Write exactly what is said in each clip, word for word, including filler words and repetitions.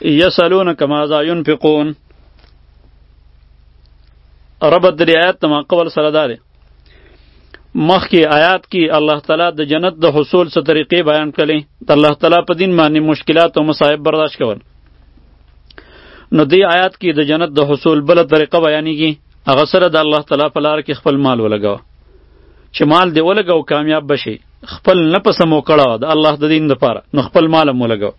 یسألونک ماذا ينفقون. ربط د آیات ته ما قبل سره دا دی، مخکې آیات کې الله تعالی د جنت د حصول څه طریقې بیان کړلې، د الله تعالی په دین باندې مشکلات او مصائب برداشت کول. نو دې آیات کې د جنت د حصول بله طریقه بیانېږي، هغه سره د الله تعالی په لار کې خپل مال ولګوه. چې مال دې ولګو کامیاب بشي، خپل نفس مو کړه د الله د دین لپاره، نو خپل مال هم ولګوه.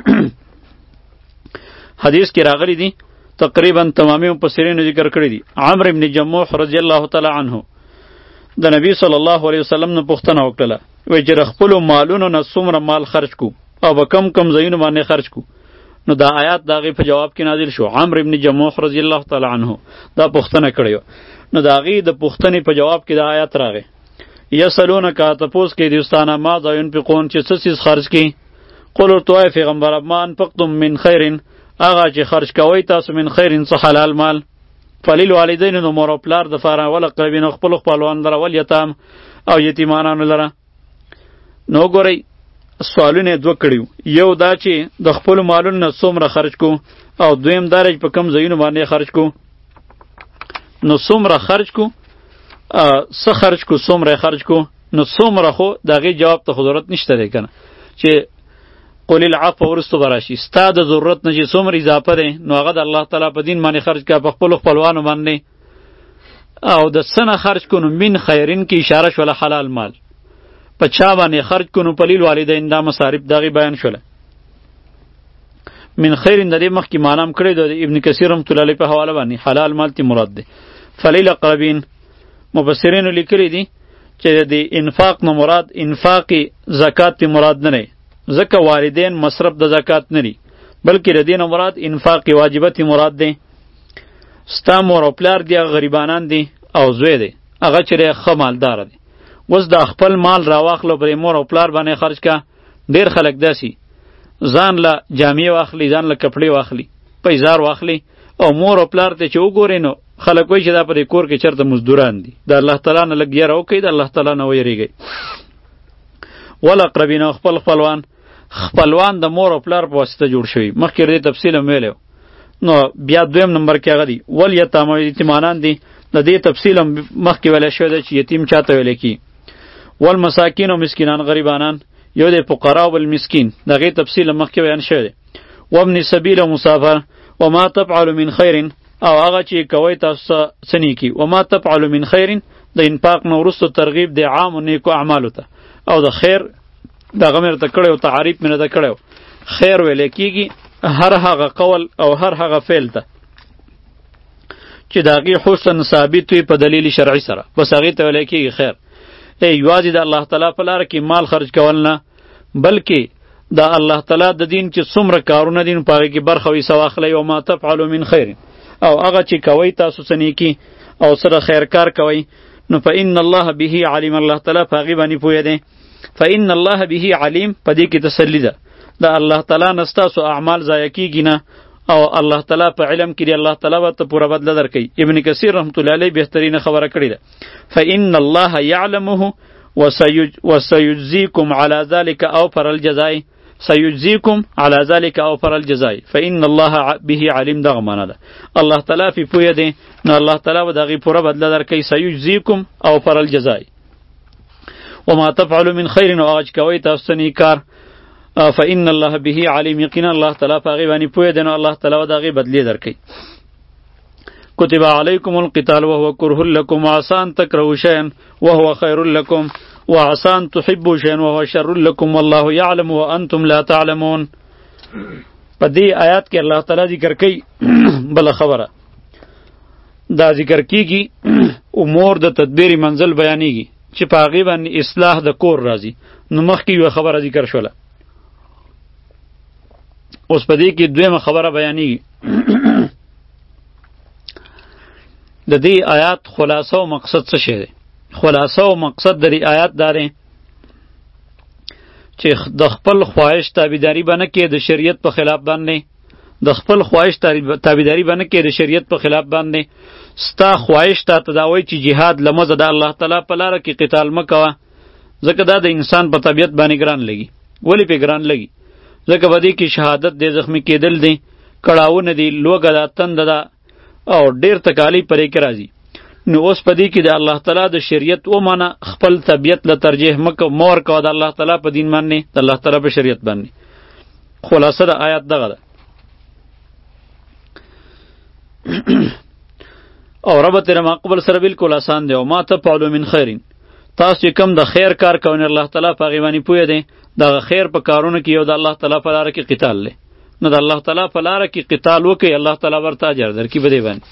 حدیث کې راغلی دی، تقریبا تمامی مفسرینو ذکر کړی دي. عمرو بن جموح رضی الله تعالی عنه د نبی صلی الله علیه وسلم نه پوښتنه وکړه، وایي چې خپلو مالونو نه څومره مال خرج کو او به کم کم ځایونو باندې خرج کو. نو دا آیات د هغې په جواب کې نازل شو. عمرو بن جموح رضی الله تعالی عنه دا پوښتنه کړې وه، نو د هغې د پوښتنې په جواب کې دا آیات راغی، یسألونک تپوس کوي دوستانه ماذا ينفقون چې څه څیز خرج کړي. قل ورته وایه پیغمبره ما انفقتم من خیر، هغه چې خرج کوئ تاسو من خیر څه حلال مال، فللوالدین نو مور او پلار دپاره، والاقربین خپلو خپلوانو لره، والیتام او یتیمانانو لره. نو ګورئ سوالونه یې دوه کړي، یو دا چې د خپلو مالونو نه څومره خرج کو، او دویم دا چې په کوم ځایونو باندې خرج کو. نو څومره خرج کو، څه خرج کو، څومره خرج کو، نو څومره خو د هغې جواب ته خو ضرورت نشته دی که نه، چې قل العفو وروستو به راشي. ستا د ضرورت نه چې څومره اضافه دی، نو هغه د الله تعالی په دین باندې خرج کړه، په خپلو خپلوانو باندې. او د څه نه خرج کو، نو من خیرین کې اشاره شوله حلال مال، په چا باندې خرج کو، نو په لیلوالدین دا مصارف د هغې بیان شوله. من خیرین د دې مخکې معنی هم کړی دی ابن کثیر رحمت الله علیه په حواله باندې، حلال مال تی مراد دی. فلیلاقربین مفسرینو لیکلی دي چې د انفاق نه مراد انفاق زکات تی مراد نه دی، ځکه والدین مصرف د زکات نه دي، بلکې د دې نه مراد انفاق واجبه تی مراد دی. ستا مور او پلار دی، هغه غریبانان دي، او زوی دی هغه چې دی ښه مالداره دی. اوس د خپل مال راواخلو پرې مور او پلار باندې خرج کا. ډېر خلک داسي ځان له جامې واخلي، ځان له کپړې واخلي، پیزار واخلي، او مور او پلار ته چې وګورې نو خلک وایي چې دا په دې کور کې چېرته مزدوران دي. د الله تعالی نه لږ یره وکئ، د الله تعالی نه ویرېږئ. والاقربین خپل خپلوان، خپلوان د مور او پلار په واسطه جوړ شوي، مخکې دې تفصیل هم ویلی. نو بیا دویم نمبر کې هغه دي والیتام او یتیمانان دي، د دې تفصیل هم مخکې ویلی شوی دی چې یتیم چاته ویلی کي. والمساکین او مسکینان غریبانان، یو دی فقرا او بل مسکین، د هغې تفصیل هم مخکې بیان شوی دی. وابن سبیل او مسافر، وما تفعل من خیر، او هغه چې کوئ تاسو څه نیکي. وما تفعل من خیر د انفاق نه وروسته ترغیب دی عام و نیکو اعمالو ته، او د خیر دغه مې درته کړی و، تعریف مې درته کړی و. خیر ویلی کېږي هر هغه قول او هر هغه فعل ته چې د هغې حسن ثابت وي په دلیل شرعي سره، بس هغې ته ویلی کېږي خیر. ای یوازې د الله تعالی په لاره کې مال خرج کول نه، بلکې د الله تعالی د دین چې څومره کارونه دي نو په هغې کې برخه وي څه واخلئ. وما تفعلوا من خیر، او هغه چې کوئ تاسو څه نیکي او سره خیر کار کوئ، نو فإن الله به علیم، الله تعالی په هغې باندې پوهه دی. فإن الله به علیم، په دې کې تسلی ده، د الله تعالی نه ستاسو اعمال ضایع کېږي نه، او الله تعالی په علم کې دی، الله تعالی به ته پوره بدله درکوي. ابن کثیر رحمت الله علیه بهترینه خبره کړې ده، فإن الله یعلمه وسیجزیکم علی ذلک اوفر الجزاء، سیجزیکم علی ذلک اوفر الجزاء، فإن الله به علیم، دغه معنا ده، الله تعالی پې پوهه دی، نو الله تعالی به د هغې پوره بدله درکوي. سیجزیکم اوفر الجزاء. وما تفعلوا من خیر، او هغه چې کوئ تاسو څه نیک کار، فإن الله به علیم، یقینا الله تعالی په هغې باندې پوهه دی، نو الله تعالی به د هغې بدلې درکوي. کتب علیکم القتال وهو کره لکم وعسى ان تکرهوا شیئا وهو خیر لکم وعسى ان تحبوا شیئا وهو شر لکم والله یعلم وانتم لا تعلمون. په دې آیات کې الله تعالی ذکر کوي بله خبره، دا ذکر کیږي امور د تدبیر منزل بیانېږي چې په هغې باندې اصلاح د کور راځي. نو مخکې یوه خبره ذکر شوله، اوس په دې کې دویمه خبره بیانېږي. د دې آیات خلاصه او مقصد څه شی دی؟ خلاصه او مقصد د دې آیات دا دی چې د خپل خواهش تابعداري به نه کوې د شریعت په خلاف باندې، د خپل خواهش تابعداري به نه کوې د شریعت په خلاف باندې. ستا خواهش تا ته دا وایي چې جهاد لمزه د الله تعالی په لاره کې قتال مه کوه، ځکه دا د انسان په طبیعت باندې ګران لګي. ولې پې ګران لګي؟ ځکه په دې کې شهادت دی، زخمی کېدل دی، کړاوونه دي، لوږه ده، تنده ده او ډېر تکالیف پرې کې راځي. نو اوس په دې کې د الله تعالی د شریعت ومنه، خپل طبیعت له ترجیح مکه مور کوه د الله تعالی په دین باندې، د الله تعالی په شریعت باندې. خلاصه د آیات دغه ده. او رب تیرا مقبل سره بالکل آسان دی. او ما تفعلوا من خیرین، تاسو چې کوم د خیر کار کوئ الله تعالی په هغې باندې پوهه دی. دغه خیر په کارونو کې یو د الله تعالی په لاره کې قتال دی. نو د الله تعالی په لاره کې قتال وکړئ، الله تعالی ورته اجر درکړي په دې باندې.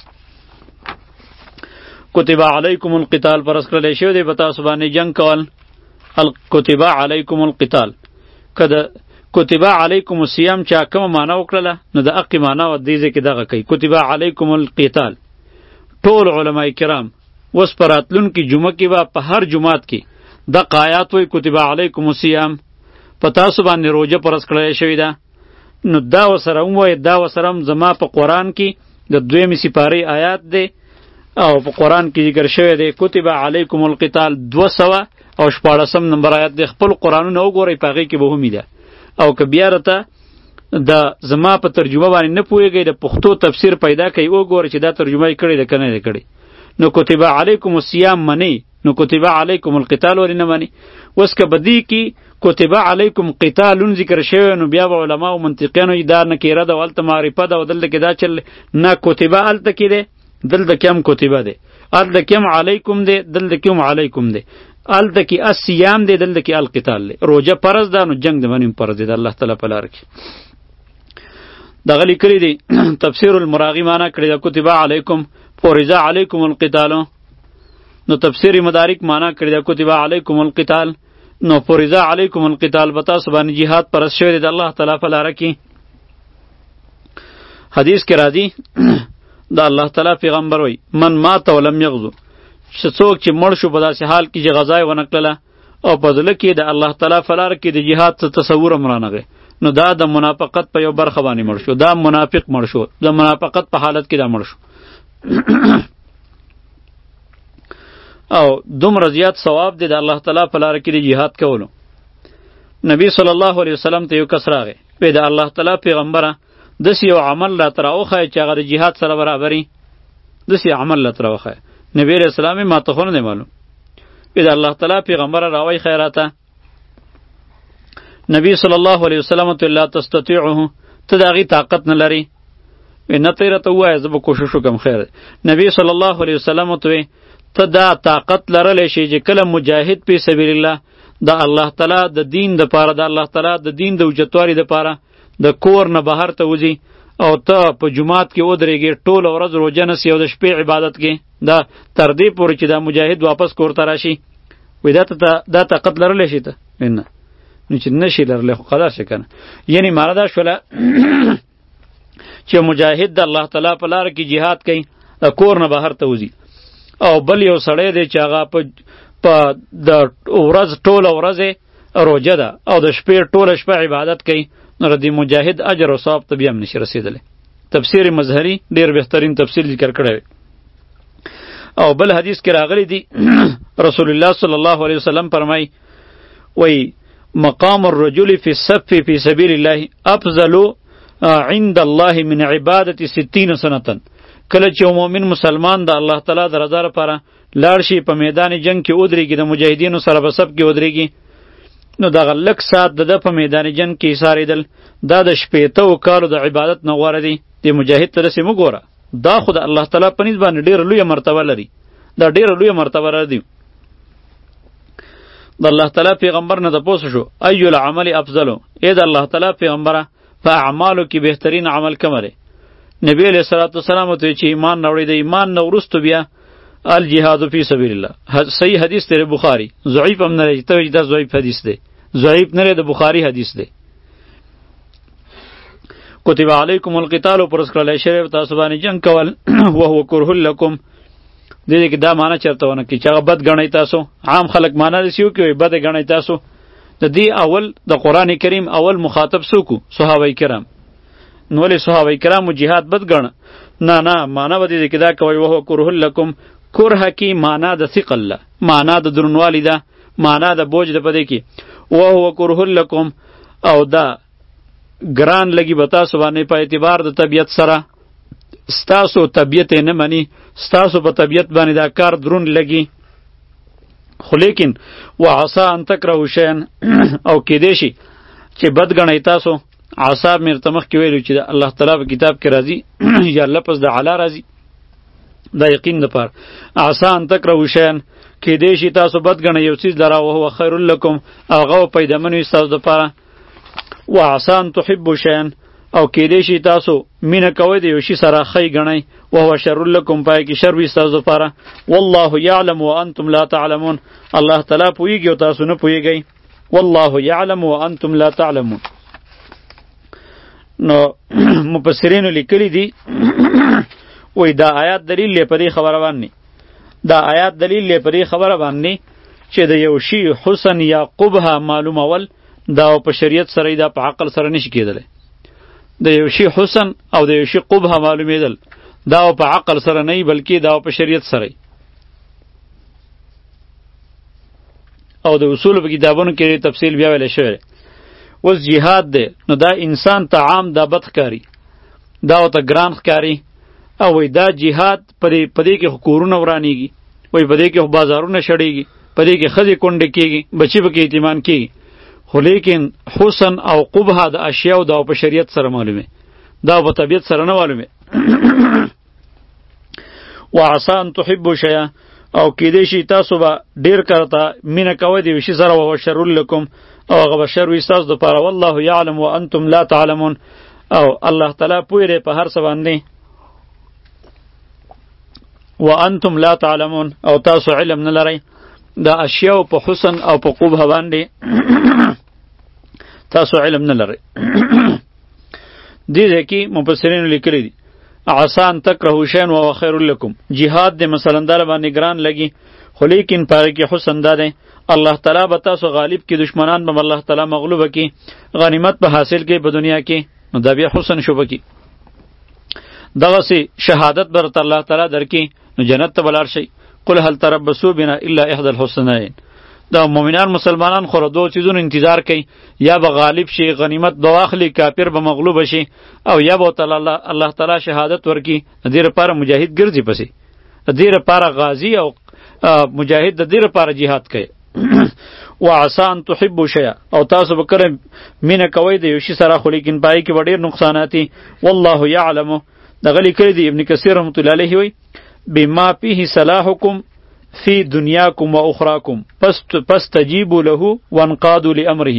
کتب علیکم القتال، فرض کړلی شوی دی په تاسو باندې جنګ کول. کتب علیکم القتال، که د کتب علیکم الصیام چا کومه معنا وکړله نو د حقې معنا و دې ځای کې دغه کوي. کتب علیکم القتال، ټول علما کرام اوس په راتلونکي جمعه کې به په هر جماعت کې دغه آیات وایي کتب علیکم الصیام، په تاسو باندې روژه فرض کړلی شوې ده. نو دا ورسره هم وایي، دا ورسره هم زما په قرآن کې د دویمې سپارې آیات دی او په قرآن کې ذکر شوی دی کتب علیکم القتال دوه سوه او شپاړسم نمبر آیات دی. خپل قرآنونه وګورئ په هغې کې به همي ده. او که بیا راته د زما په ترجمه باندې نه پوهېږئ د پښتو تفسیر پیدا کوي، وګورئ چې دا ترجمه یې کړې ده که نه یې کړې. نو کتب علیکم الصیام منی، نو کتب علیکم القتال ولې نه منی؟ اوس که بدی کې کتب علیکم قتالون ذکر شوی نو بیا به علما او منطقیانو دا نکیره ده او هلته معرفه ده او دلته کې دا چل نه کتبه هلته کې دی، دلته کې هم کتبه دی، هلته کې هم علیکم دی، دلته کې هم علیکم دی، هلته کې الصیام دی، دلته کې القتال دی. روژه فرض ده نو جنگ د باندې هم فرض دی د الله تعالی په لاره کې. دغه لیکلی دی تفسیر المراغی معنا کړی ده کتب علیکم فرض علیکم القتال. نو تفسیر مدارک معنا کړی ده کتب علیکم القتال، نو فرض علیکم القتال به تاسو باندې جهاد فرض شوی دی د الله تعالی په لاره کې. حدیث کې راځي د الله تعالی پیغمبر وایي من مات ولم یغزو، چې څوک چې مړ شو په داسې حال کې چې غزا یې ونه کړله او په زړه کې د الله تعالی په لاره کې د جهاد څه تصور هم رانغی، نو دا د منافقت په یو برخه باندې مړ شو، دا منافق مړ شو، د منافقت په حالت کې دا مړ شو. او دومره زیات ثواب دی د الله تعالی په لاره کې د جهاد کولو. نبی صلی الله علیه وسلم ته یو کس راغی، وی د الله تعالی پیغمبره داسې یو عمل راته راوښیه چې هغه د جهاد سره برابري، داسې عمل راته راوښیه. نبی علیه السلام یې ما ته خو نه دی معلوم. وی د الله تعالی پیغمبره راوی خیراته. نبی صلی الله علیه وسلم ته لا تستطيعه، ته د هغې طاقت نه لري. وی نه ته یې راته ووایه زه به کوشش وکړم خیر دی. نبی صلی الله علیه وسلم ته وی ته دا طاقت لرلی شي چې کله مجاهد فی سبیل الله د الله تعالی د دین دپاره د الله تعالی د دین د اوچتوالي دپاره د کور نه بهر ته وځي او ته په جومات کې ودرېږې ټوله ورځ روژه نیسې او د شپې عبادت کې، دا تر دې پورې چې دا مجاهد واپس کور ته راشي. وایي دا ته دا طاقت لرلی شي ته؟ نه، نو چې نه شي لرلی خو قدر شي که نه. یعنې معنا دا شوله چې مجاهد د الله تعالی په لاره کې جهاد کوي، د کور نه بهر ته وځي. او بل یو سړی دی چې هغه په په د ورځ ټوله ورځ روژه ده او د شپې ټوله شپه عبادت کوي، نو د مجاهد اجر او ثواب ته بیا هم نشي رسېدلی. تفسیر مظهري ډېر بهترین تفسیر ذکر کړی وی. او بل حدیث کې راغلی دی رسول الله صلی الله علیه وسلم فرمایي وی مقام الرجل فی الصف فی سبیل الله افضل عند الله من عبادت ستین سنتن. کله چې یو مؤمن مسلمان د الله تعالی د رضا لپاره لاړ شي په میدان جنگ کې ودرېږي، د مجاهدینو سره په صف کې ودرېږي، نو دغه لږ ساعت د ده په میدان جنگ کې ایسارېدل دا د شپېتهو کالو د عبادت نه غوره دی. د مجاهد ته داسې مه ګوره، دا خو د الله تعالی په نسبت باندې ډېره لویه مرتبه لري، دا ډېره لویه مرتبه لري. د الله تعالی پیغمبر نه تپوس شو ایو العمل افضلو، ای د الله تعالی پیغمبره په اعمالو کې بهترین عمل کوم دی؟ نبی علیہ الصلوۃ والسلام ته چې ایمان راوړی د ایمان نه وروسته بیا الجهاد فی سبیل الله. صحیح حدیث دی بخاری، ضعیف هم نه دی، ته دا ضعیف حدیث دی، ضعیف نه دی، د بخاری حدیث دی. کتب علیکم القتال پر اسکرلی شوی تاسو باندې جنگ کول وهو کرہ لکم. دې دې کې دا معنی چرته ونه کی چې هغه بد ګڼئ تاسو. عام خلک معنی داسې وکړي بد ګڼئ تاسو. د دې اول د قرآن کریم اول مخاطب څوک وو؟ صحابه کرام. نو ولې صحابه کرامو جهاد بد ګڼه؟ نه نه، معنی به دې کې دا کوئ وهو کرہ لکم. کرہ کی معنا د ثقل ده، معنا د درنوالی ده، معنا د بوج ده په دې کې وهو کرہ لکم. او دا ګران لګي به تاسو باندې په اعتبار د طبیعت سره، ستاسو طبیعت نه مني، ستاسو په طبیعت باندې دا کار دروند لګي. خو لیکن وعسا ان تکرهوا شیئا او کېدای شي چې بد ګڼئ تاسو. عصا مې ورته مخکې ویلو چې د الله تعالی په کتاب کې راځي یا لفظ د علا راځي دا یقین دپاره. عسا ان تکرهوا شیئا کېدای شي تاسو بد ګڼئ یو څیز لره وهو خیر لکم هغه پیدامن وي ستاسو دپاره. وعسا ان تحبوا شیئا او کېدای شي تاسو مینه کوئ د یو شي سره ښی ګڼئ وهو شر لکم پای کې شر وي ستاسو دپاره. والله یعلم وانتم لا تعلمون الله تعالی پوهیږي او تاسو نه پوهیږئ. والله یعلم وانتم لا تعلمون. نو مفسرینو لیکلی دي وای دا آیات دلیل دی په دې خبره باندې، دا آیات دلیل دی په دې خبره باندې چې د یو شي حسن یا قبح معلومول دا په شریعت سره دا په عقل سره نشي کېدلی. د یو شي حسن او د یو شي قبح معلومیدل دا په عقل سره نه بلکې دا په شریعت سره. او د اصول په کتابونو کې تفصیل بیا ویل شوی. اوس جهاد دی نو دا انسان ته عام دا بد ښکاري، دا ورته ګران ښکاري او وای دا جهاد په دې کې خو کورونه ورانیږي، وای په دې کې خو بازارونه شړیږي، په دې کې ښځې کونډې کېږي، بچي پکې یتیمان کېږي. خو لیکن حسن او قبح د اشیاو دا په شریعت سره معلومه، دا په طبیعت سره نه معلومه. وعسا ان تحبوا شیئا او کېدای شي تاسو به ډېر کارته مینه کوئ د یو شي سره وهو شر لکم او هغه به شر وي ستاسو دپاره. والله یعلم وانتم لا تعلمون او الله تعالی پوه دی په هر څه باندې. وانتم لا تعلمون او تاسو علم نه لرئ د اشیاو په حسن او په قبح باندې تاسو علم نه لرئ. دې ځای کې مفسرینو لیکلي دي عسا ان تکرهوا شیئا وهو خیر لکم. جهاد د مثلا در باندې ګران لګي خو لیکن پاره کې حسن دا دی الله تعالی به تاسو غالب کی، دشمنان به الله تعالی مغلوب کی، غنیمت به حاصل کی په دنیا کې، نو دا بیا حسن شو بکی. دغسې شهادت به ورته الله تعالی درکې نو جنت ته به لاړ شئ. قل هل تربصوا بنا الا احدى الحسنین. دا مؤمنان مسلمانان خو دو چیزونو انتظار کوي، یا به غالب شي غنیمت به واخلي، کافر به مغلوب شي، او یا به تعالی الله تعالی شهادت ورکي. دې لپاره مجاهد ګرځي پسې، دې لپاره غازی او مجاهد د دې لپاره جهاد کوي. وعسا ان تحبوا شیئا او تاسو به کله مینه کوئ د یو شي سره خو لیکن پای کې به ډېر نقصانات دي. والله یعلم دغه لیکلی دی ابن کثیر رحمت الله علیه وی بما فيه صلاحکم فی دنیاکم و اخراکم پس تجیبوا له وانقادوا لامره.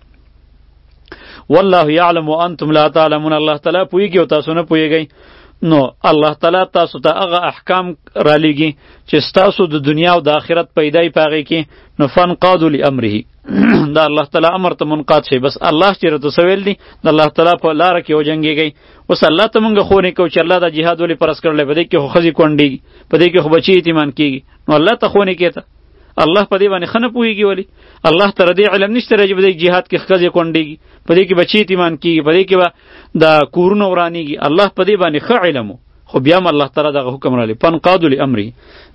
والله یعلم وانتم لا تعلمون الله تعالی پوهیږي او تاسو نه پوهیږئ. نو الله تعالی تاسو ته هغه احکام را لیږي چې ستاسو د دنیا او د آخرت پیدای پاغې کې نو فانقادوا لامره دا الله تعالی امر ته منقاد شي. بس الله چې راته سویل دي د الله تعالی په لاره کې وجنګېږئ. اوس الله ته مونږ خو نه کوو چې الله دا جهاد ولې فرض کړلی، په دې کې خو ښځې کونډېږي، په دې کې خو بچي یتیمان کېږي، نو الله ته خو نه کېته الله په دې باندې ښه نه پوهېږي. ولې الله ته دې علم نشته چې په دې جهاد کې ښځې کونډېږي، په دې کې بچي یتیمان کېږي، په دې کې به د کورونه ورانېږي. الله په دې باندې ښه علم و، خو بیا هم الله تعالی دغه حکم رالی فانقادوا لامره.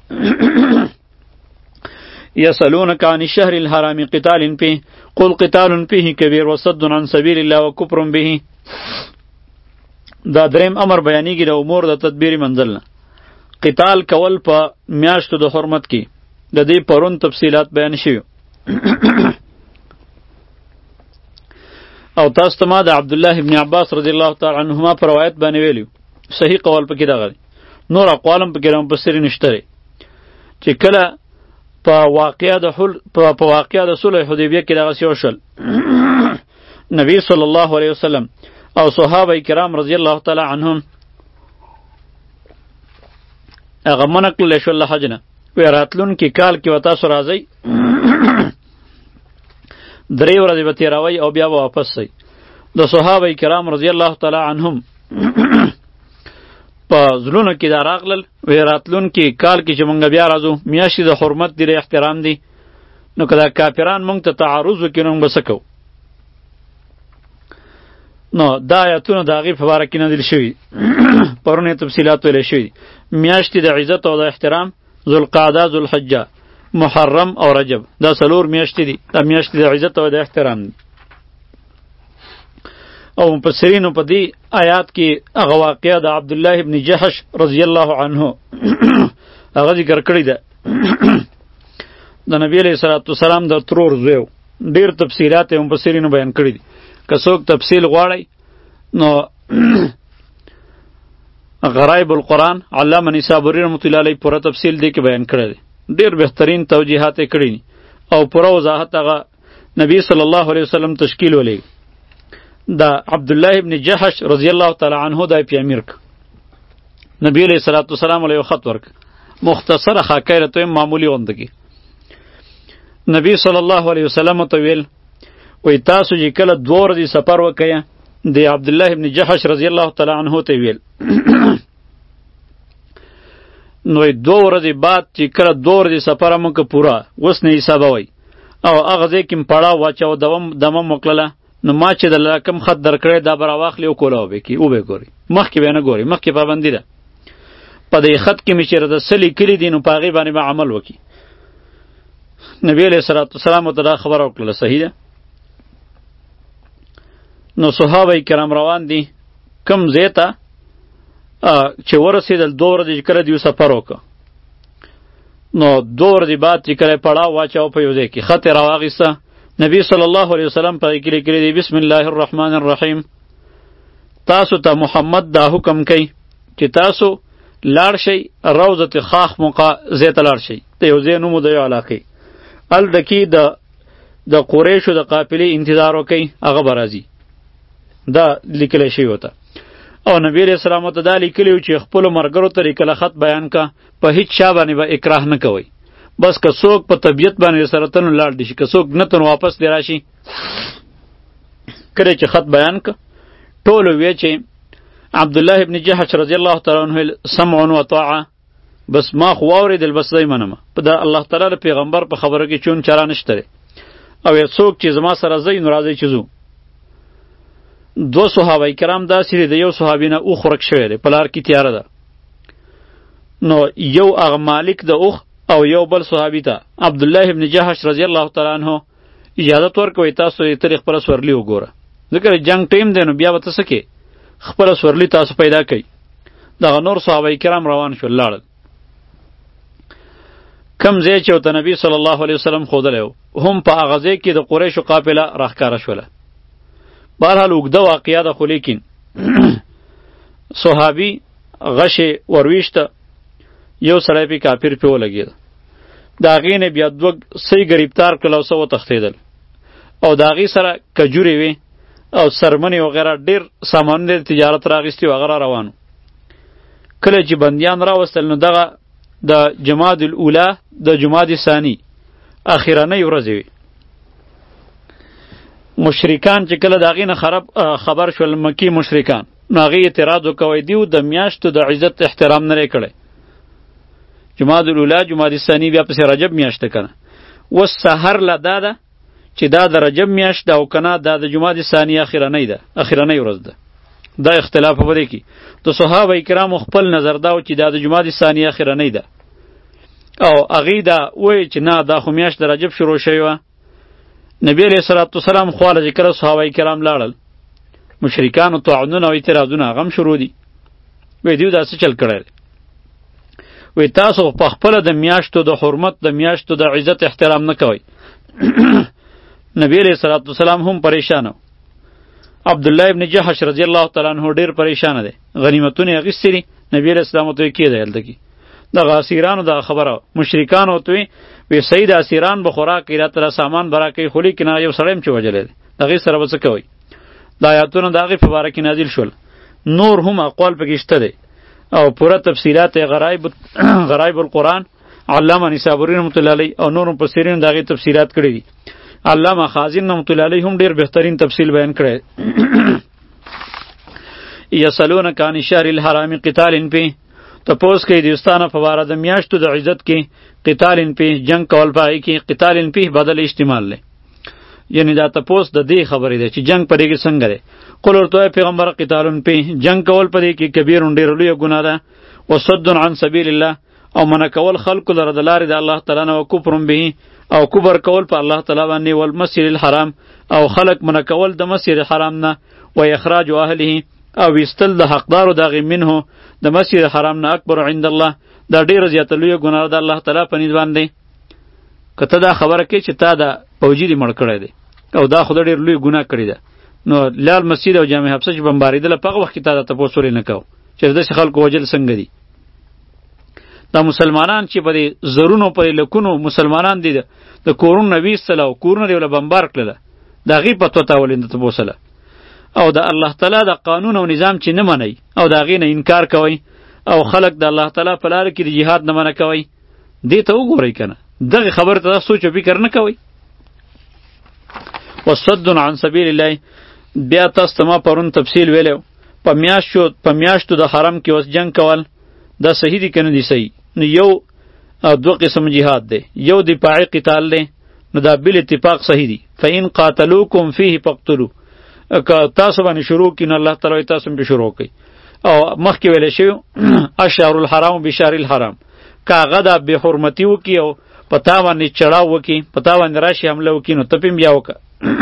یسألونک عن الشهر الحرام قتال فیه قل قتال فیه کبیر وصد عن سبیل الله وکفر به. دا دریم امر بیانیږي د امور د تدبیر منزل نه. قتال کول په میاشتو د حرمت کې د دې پرون تفصیلات بیان شوي. او تاسو ته ما د عبدالله ابن عباس رضی الله تعالی عنهما پر روایت باندې ویلو، صحیح قول پکې دغه دی، نور اقوالم پکې هم مفسرین شته چې کله په واقعه د حل په واقعه د صلح حدیبیه کې دغه څه وشول. نبی صلی الله علیه وسلم او صحابه کرام رضی الله تعالی عنهم هغه منع کړل شو له حج نه، وی راتلون کې کال کې وتا سو راځي درې ورځې به تیروي او بیا به واپس شي. د صحابه کرام رضی الله تعالی عنهم په زلونو کې دا راغلل، وی راتلون کې کال کې چې مونږ بیا راځو میاشتې د حرمت دی، احترام دی، نو که دا کافران مونږ ته تعرض وکړي نو موږ به څه کوو؟ نو دا آیاتونه د هغې په باره کې نازل شوي پرون یې تفصیلات ویلی شوي دي. میاشتې د عزت او د احترام ذوالقعده، ذوالحجه، محرم او رجب، دا څلور میاشتې دي، دا میاشتې د عزت او د احترام دي. او مفسرینو په دې آیات کې هغه واقعه د عبدالله ابن جحش رضی الله عنه هغه ذکر کړی ده. د نبی علیہ الصلوۃ والسلام د ترور زوی ډیر تفصیلات یې مفسرینو بیان کړي دي. که څوک تفصیل غواړي نو غرایب القرآن علامه نسابوری رحمۃ اللہ علیہ پوره تفصیل دی کې بیان کړی دی. ډیر بهترین توجیهات یې کړي دي او پوره وضاحت هغه نبی صلی الله علیه وسلم تشکیل ولې دا عبدالله ابن جحش رضی الله تعالی عنه دا پی امیر ک نبی علیہ الصلوۃ والسلام علیه خط ورک مختصره خاکه رته معمولی وند کی نبی صلی الله علیه وسلم ته ویل وی تاسو چې کله دوه ورځې سفر وکړئ د عبدالله ابن جحش رضی الله تعالی عنه ته ویل نو دوه ورځې بعد چې کله دوه ورځې سفر مو که پوره اوس نه حسابوئ او هغه ځای کې م پړاو واچو دوم دمه موکړله نو ما چې د کم خط درکړی دا به راواخلي او کوله وبې کي وبې ګوري مخکې به نه ګوري مخکې پابندي ده په دې خط کې مې چې د څه لیکلي دي نو په هغې باندې به عمل وکړي. نبی علیه الصلاة والسلام ورته دا خبره وکړله صحیح ده. نو صحابه کرام روان دي کم ځای ته چې ورسېدل دوه ورځې چې کله دوی سفر وکړه نو دوه ورځې بعد چې کله پړاو واچاو په یو ځای کې خط یې راواخیسته نبی صلی الله علیه وسلم په هغې کې لیکلي دي بسم الله الرحمن الرحیم تاسو ته محمد دا حکم کوي چې تاسو لاړ شئ روضة خاخ موقع ځای ته لاړ شئ د یو ځای نوم د یو علاقې هلته کې د د قریشو د قافلې انتظار وکئ هغه به راځي دا لیکلی شوي ورته او نبی علیه السلام ورته دا لیکلي و چې خپلو ملګرو ته لیکله خط بیان که په هیڅ چا باندې به اکراه نه کوئ بس که څوک په طبیعت باندې سره تنو لاړ دی شي که څوک نه تنو واپس دی راشي کله چې خط بیان که ټولو وی چې عبدالله ابن جحش رضی الله تعالی عنه سمع و طاعه بس ما خو واورېدل بس دی منمه په د الله تعالی د پیغمبر په خبره کې چون چاره نشته دی او یو څوک چې زما سره ځئ نو راځئ چې ځو. دو صحابه کرام داسې دي د یو صحابي نه اوښ ورک شوی دی په لار کې تیاره ده نو یو هغه مالک د اوښ او یو بل صحابي ته عبدالله ابن جحش رضی الله تعالی عنه اجازت ورکوي تاسو یې ترې خپله سورلي وګوره ځکه جنگ ټیم دی نو بیا به ته څه کې خپله سورلي تاسو پیدا کوئ. دغه نور صحابه کرام روان شول لاړل کم ځای چې ورته نبي صلی الله علیه وسلم ښودلی و هم په هغه ځای کې د قریشو قافله راښکاره شوله. بهرحال اوږده واقعه ده خو لیکن صحابي غشې ورویشته یو سړی پې کافر پې ولګېده د هغې نه بیا دوه سی ګرفتار کړل او څه وتښتېدل او د هغې سره کجورې وې او سرمنې وغیره ډېر سامانونه د تجارت راغیستي و هغه را روانو. کله چې بندیان راوستل نو دغه د جماد الاولا د جماد ثانی اخرنۍ ورځې وې. مشرکان چې کله د هغې نه خبر شول مکي مشرکان نو هغې اعتراض وکوی دیو د میاشتو د عزت احترام نه کړی جماد الاولا جماد ثانی بیا پسې رجب میاشت ده کنه اوس سحر له دا ده چې دا د رجب میاشت ده او کنه دا د جماد ثانی اخرنۍ ده اخرنۍ ورځ ده دا اختلاف په دې کې د صحابه کرامو خپل نظر دا و چې دا د جماد ثانی اخرنۍ ده او هغې دا وایي چې نه دا خو میاشت د رجب شروع شوې وه. نبی علیه الصلاة والسلام خواله چې کله صحابه کرام لاړل مشرکانو طاعنونه او اعتراضونه هغه هم شروع دي وایي دیو دا څه چل کړی دی وی تاسو په خپله د میاشتو د حرمت د میاشتو د عزت احترام نه کوئ. نبی علیه الصلاة والسلام هم پریشانه عبدالله ابن جحش رضی الله تعالی عنه ډېر پریشانه دی غنیمتونه یې اخیستي دي نبی علیه السلام ورته ویې کېږدئ هلته کې دغه اسیرانو دغه خبره مشرکانو ورته وی وی صحیح د اسیران به خوراک کوي راته را سامان به راکوي خو لیکن هغه یو سړی هم چې وژلی دی د هغې سره به څه کوئ. د آیاتونه د هغې په باره کې نازل شول نور هم اقوال پکې شته دی او پوره تفصیلات غرایب غرایب القرآن علامه نسابوری رحمت الله علیه او نور مفسرین د هغې تفصیلات کړي دي. علامه خازن رحمت الله علیه هم ډېر بهترین تفصیل بیان کړی یسألونک عن الشهر الحرام قتال فیه تپوس کوي دوستانه په باره د میاشتو د عزت کې قتال فیه جنگ کول په هغې کې قتال فیه بدل احتمال دی یعنی دا تپوس د دې خبرې دی چې جنگ په دې کې څنګه دی. قل ورته وایه پیغمبره قتال فیه جنگ کول په دې کې کبیر ډېره لویه ګناه ده وصد عن سبیل الله او منع کول خلکو لره د لارې د الله تعالی نه وکفر به او کبر کول په الله تعالی باندې والمسجد الحرام او خلق منع کول د مسجد الحرام نه و اخراج اهله او ویستل د حقدارو دغه منه د مسجد حرام نه اکبر عند الله دا ډیر زیات لوی ګناه ده الله تعالی په نيز باندې. کته دا خبره کې چې تا دا فوجي دی مړ کړی دی او دا خو ډیر لوی ګناه کړی ده، نو لال مسجد او جامع حفصه چې بمباریدل په هغه وخت کې تا دا تاسو لري نه کو چې د خلکو وجل څنګه دي. دا مسلمانان چې په دې زرونو په لکونو مسلمانان دي د کورون نبی صلی الله کورونه دی ول بمبار کړل دا غي په تو تاولین ته بوسله او د الله تعالی د قانون او نظام چې نه منئ او دا غي نه انکار کوي او خلق د الله تعالی په لار کې د جهاد نه منع کوي، دې ته وګورئ کنه دغه خبر ته سوچ او فکر نه کوي. وصد عن سبیل الله بیا تاسو ما پرون تفصیل ویلو په میاشتو په میاشتو د حرم کې اوس جنگ کول دا صحیح دي کنه دي صحیح؟ نو یو دو قسم جهاد دی، یو دفاعی قتال دی نو دا بل اتفاق صحیح دی. فإن قاتلوکم فیه فقتلوا که تاسو باندې شروع کین الله تعالی تاسو به شروع کوي او مخکې ویل شو اشهر الحرام بشهر الحرام کاغه دا به حرمتی وکي او پتا باندې چړاو وکي پتا باندې راشي حمله وکي نو تپیم بیا وک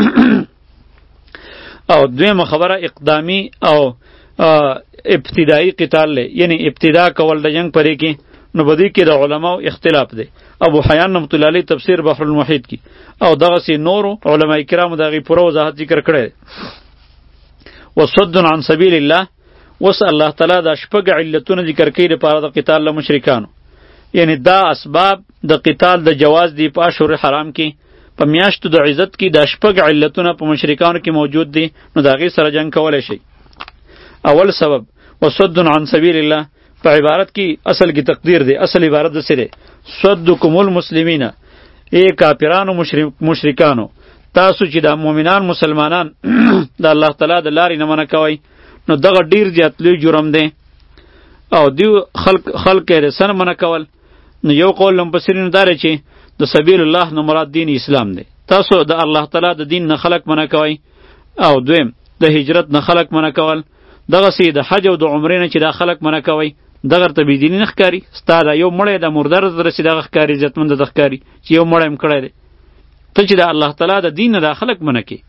او دویمه خبره اقدامی او ابتدایی قتال له یعنی ابتدا کول د جنگ پرې کې نو بدی کې د علماو اختلاف دی. ابو حیان رحمت الله علیه تفسیر بحر المحیط کی او دغه سي نورو علماء کرام دغه پوره وضاحت ذکر کړی. وصد عن سبیل الله وس الله تعالی د شپږ علتونه ذکر کړي لپاره د قتال له مشرکانو، یعنی دا اسباب د قتال د جواز دی په اشهر حرام کې په میاشتو د عزت کې د شپږ علتونه په مشرکانو کې موجود دي نو دا غي سره جنگ کولای شي. اول سبب وصد عن سبیل الله په عبارت کې اصل کې تقدیر دی، اصل عبارت د سره صدکم المسلمین ای کافرانو مشرکانو تاسو چې د مؤمنان مسلمانان د الله تعالی د لارې نه منع کوئ نو دغه ډیر زیات لوی جرم دی او دیو خلق خلق یې رسنه منع کول. نو یو قول لمپسرینو داره چې د سبیل الله نه مراد دین اسلام دی، تاسو د الله تعالی د دین نه خلق منع کوئ. او دویم د هجرت نه خلق منع کول، دغه سي د حج او د عمرې نه چې دا خلق منع کوئ دغه ته بيدینی نه ښکاری ستا دا یو مړی د مردار درسي دغه ښکاری عزتمند د ښکاری چې یو مړی هم کړی دی ته چې د الله تعالی د دین نه دا خلق منع کی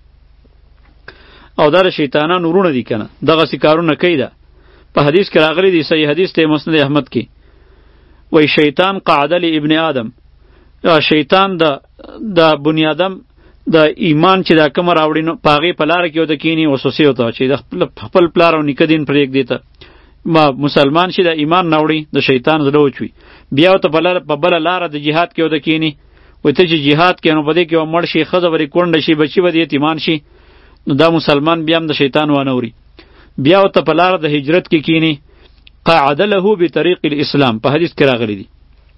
او دا شیطانان ورونه دي کنه دغه سي کارونه کوي. دا په حدیث کې راغلی دی صحیح حدیث ته مسند احمد کې وای شیطان قعد ابن آدم شیطان د د بنی آدم د ایمان چې دا کوم راوړي نو پاغي په لار کې وته کینی وسوسه وته چې د خپل پلار او نکدین پرېګ دیته ما مسلمان شي د ایمان نوړي د شیطان زړه وچوي بیا ته بل په بل لار د جهاد کې وته کینی وای ته چې جهاد کې نو بده کې مړ شي خزه وری کونډ شي بچي بده یتیمان شي نو دا مسلمان بیا هم د شیطان وانوري بیا ته په لار د هجرت کې کینی قعد له بطريق الاسلام په حدیث کې راغلی دی.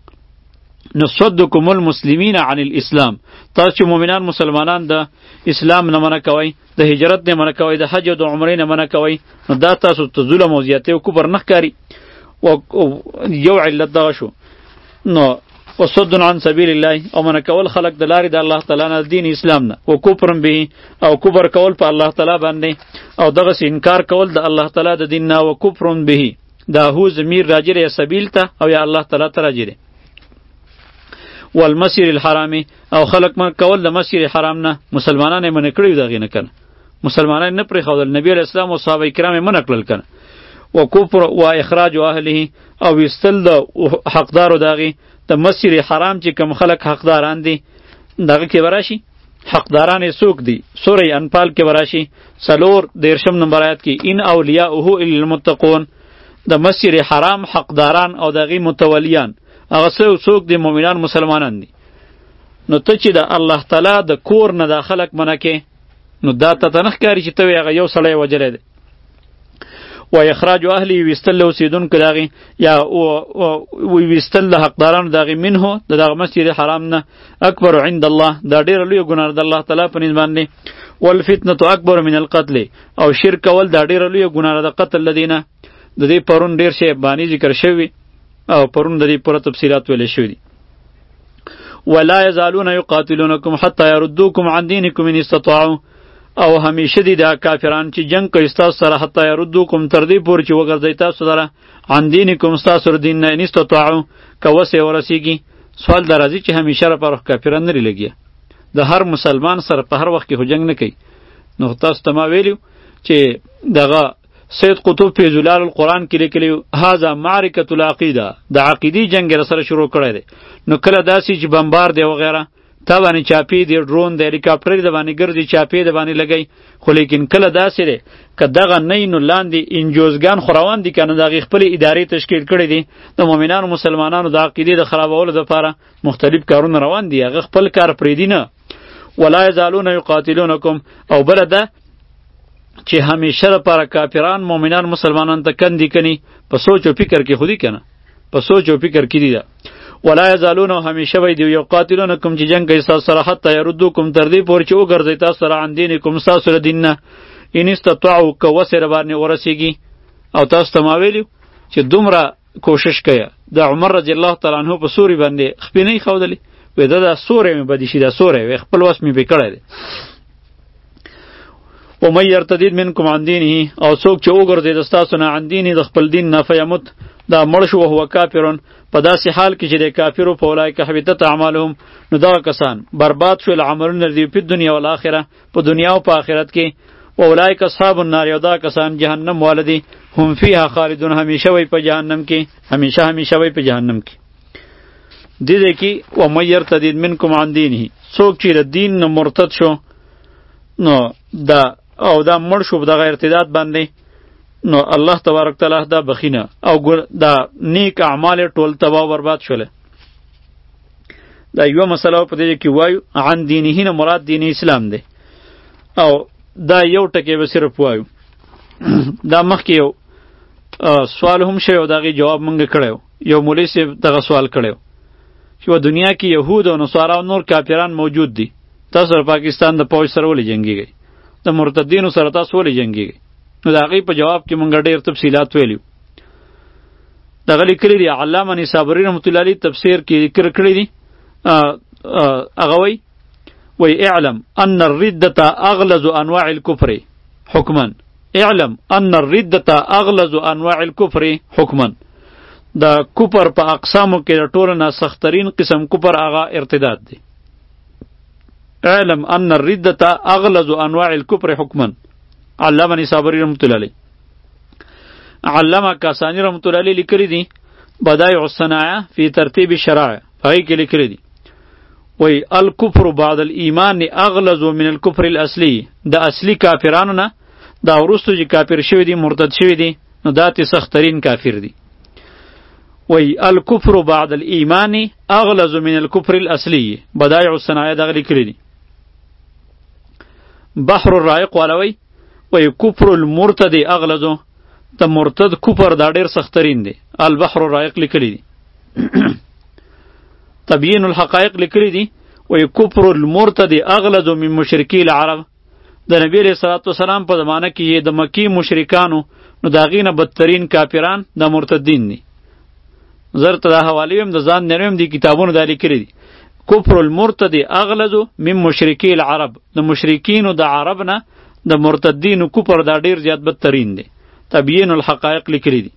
نصدکم المسلمین عن الاسلام تاسو مؤمنان مسلمانان د اسلام نه منع کوي د هجرت نه منع کوي د حج او د عمرې نه منع کوي نو دا تاسو ته ظلم او زیاته او کبر نه ښکاری او یو علت دا شو. نو وصد عن سبیل الله او منع کول خلق د لارې د الله تعالی نه دین اسلام نه او کفر به او کبر کول په الله تعالی باندې او دغه انکار کول د الله تعالی د دین نه او کفر به دا هو ضمیر راجر یا سبیل ته او یا الله تعالی ته راجر. والمسجد الحرام او خلق ما کول د مسجد حرام نه مسلمانانه منع کړی دغه نه کنه مسلمانان نه پرې خول نبی علیہ السلام او صحابه کرام منع کړل کنه او کفر او اخراج اهله او وستل د حقدارو دغه د مسجد حرام چې کوم خلق حقداران دي دغه کې وراشي حقداران سوق دي سوره انفال کې وراشي سلور دیرشم نمبر آیات کې ان اولیاءه الا المتقون د مسجد حرام حقداران او دغه متولیان هغه څوک دي مؤمنان مسلمانان دي. نو ته چې د الله تعالی د کور نه د خلق منع کې نو دا ته نه ښکاري چې ته هغه یو سړی وجلی دی. و اخراج اهلی ویستل له اوسېدونکو د هغې یا ویستل له حقدارانو د هغې منهو د دغه مسجد حرام نه اکبر عند الله دا ډېره لویه ګناه ده د الله تعالی په نسبت باندې. والفتنة اکبر من القتل او شرک کول دا ډېره لویه ګناه ده د قتل له دې نه. د دې پرون ډېر شی بانی ذکر شوي او پرون د دې پوره تفصیلات ویل شوي دي. ولا یزالون یقاتلونکم حتی یردوکم عن دینکم ان استطاعوا او همیشه دي دا کافران چې جنگ کوي ستاسو سره حتی یردوکم تر دې پورې چې وګرځئ تاسو سره عن دینکم ستاسو دین نه ان استطاعوا که وسې ورسیږي. سوال دا راځي چې همیشه لپاره کافران نه لګي د هر مسلمان سره په هر وخت کې جنگ نه کوي. نو تاسو ته ما ویلو چې دغه سید قطب فی ظلال القرآن کې لیکلی هذا معرکة العقیده د عقیدی جنگ را سره شروع کړی دی. نو کله داسې چې بمبار دی وغیره تا باندې چاپی دی ډرون دی هلیکاپټر د باندې ګرځي چاپی د باندې لګی خو لیکن کله داسې دی که دغه نه نو لاندې انجوزګان خو روان دي که نه د هغې خپلې ادارې تشکیل کړي دي د مؤمنانو مسلمانانو د عقیدې د خرابولو دپاره مختلف کارونه روان دي هغه خپل کار پرېږدي نه. ولا یزالون یقاتلونکم او بله ده چې همیشه لپاره کافران مؤمنان مسلمانان ته کندي کني په سوچ او فکر کې خودي کنه په سوچ او فکر کې دي ده. ولا یزالون همیشه وای دی یقاتلونکم چې جنگ کوي تاسو سره حتی يردوکم تر دې پورې چې وګرځي تاسو سره عن دینکم تاسو له دین نه ان استطاعوا که وسره باندې ورسیږي. او تاسو ته ما ویلو چې دومره کوشش کړه د عمر رضی الله تعالی عنہ په سوري باندې خپینې خودلې وې دا د سورې مې بدی شي دا سورې خپل واس مې به کړی و مې يرتدید منکم عن دینه او څوک چې وګرځي د تاسو نه عن دینه د خپل دین نه فیمت دا مړ شو هو کافرون په داسې حال کې چې د کافرو په ولای که حبیطت اعمالهم نو دغه کسان برباد شول عملونه دی په دنیا او آخرت په دنیا او په آخرت کې او اولای که اصحاب النار یو دا کسان جهنم والدی هم فیها خالدون همیشه وي په جهنم کې همیشه همیشه وي په جهنم کې. دې دې کې و مې يرتدید منکم عن دینه څوک چې د دین نه مرتد شو نو دا او دا مړ شو دغه ارتداد باندې نو الله تبارک تعالی دا بخینه او دا نیک اعمال ټول تباہ برباد شوله. دا یو مسله په دې کې وایو عن دینه نه مراد دین اسلام دی او دا یو ټکی به صرف وایو. دا مخکې یو سوال هم شوی او دغه جواب مونږ کړو. یو مولوی صاحب دغه سوال کړو چې په دنیا کې یهود او نصارا او نور کافران موجود دي تاسو پاکستان د پوج سره ولې جنگیږئ د مرتدینو سره تاسو ولې جنگیږئ؟ نو د هغې په جواب کې مونږ ډېر تفصیلات ویلي دغه لیکلي دي علامه نصابري رحمت الله علیه تفسیر کې ذکر کړی دي هغه وایي وی اعلم ان الردة اغلظ انواع الكفر حکما اعلم ان الردة اغلظ انواع الكفر حکما دا کفر په اقسامو کې د ټولو نه سخترین قسم کفر هغه ارتداد دی. اعلم ان الردة اغلظ انواع الكفر حکما علامه نصابری رحمت الله علیه. علامه کاسانی رحمت الله علیه لیکلی دي بدایع الصنایع فی ترتیب الشرائع هغې کې لیکلی دي وی الکفر بعد الایمان اغلظ من الکفر الاصلی د اصلی کافرانو نه دا وروستو چې کافر شوی دي مرتد شوی دي نو دا تی سخترین کافر دي. وی الکفر بعد الایمان اغلظ من الکفر الاصلی بدایع الصنایع دغه لیکلی دي. بحر الرائق والوی وی کفر المرتد اغلظ د مرتد کفر دا ډیر سخترین دی. البحر الرائق لیکلی دي. تبیین الحقائق لیکلی دي وی کفر المرتد اغلظ من مشرکی العرب د نبی علیہ الصلوۃ والسلام په زمانه کې د مکی مشرکانو نو د هغې نه بدترین کافران د مرتدین دي. زر ته دا حوالې ویم د ځان نه ویم دي کتابونو دا لیکلی دي کفر المرتد اغلظ من مشرکی العرب د مشرکینو د عرب نه د مرتدینو کفر دا ډیر زیات بدترین دی. تبیین الحقائق لیکلی دي.